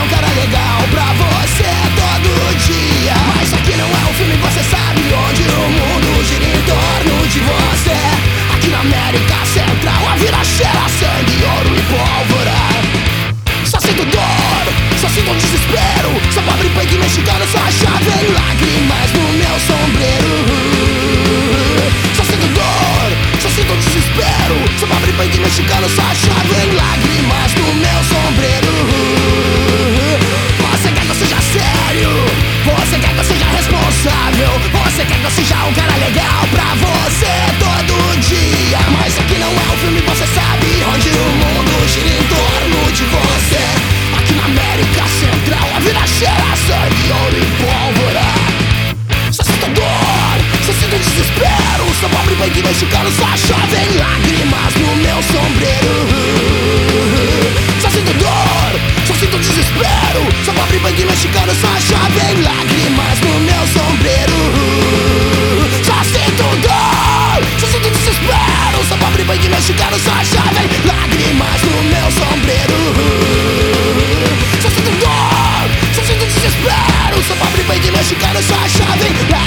um cara legal pra você todo dia. Mas aqui não é um filme, você sabe, onde o mundo gira em torno de você. Aqui na América Central a vida cheira sangue, ouro e pólvora. Só sinto dor, só sinto desespero. Sou pobre punk mexicano, só chave em lágrimas no meu sombreiro. Só sinto dor, só sinto desespero. Sou pobre punk mexicano, só chave em lágrimas no meu sombreiro. Você quer que eu seja sério? Você quer que eu seja responsável? Você quer que eu seja um cara legal pra você todo dia? Mas aqui não é um filme, você sabe, onde o mundo gira em torno de você. Aqui na América Central a vida cheira sangue, ouro e pólvora. Só sinto dor, só sinto desespero. Sou pobre punk mexicano, só chove em lágrimas no meu sombreiro. Só sinto dor, só sinto desespero. Sou pobre punk mexicano, só chove em lágrimas no meu sombreiro. Só sinto dor, só sinto desespero. Sou pobre punk mexicano, só chove em lágrimas no meu sombreiro. Só sinto dor, só sinto desespero. Sou pobre punk mexicano, só chove em lágrimas.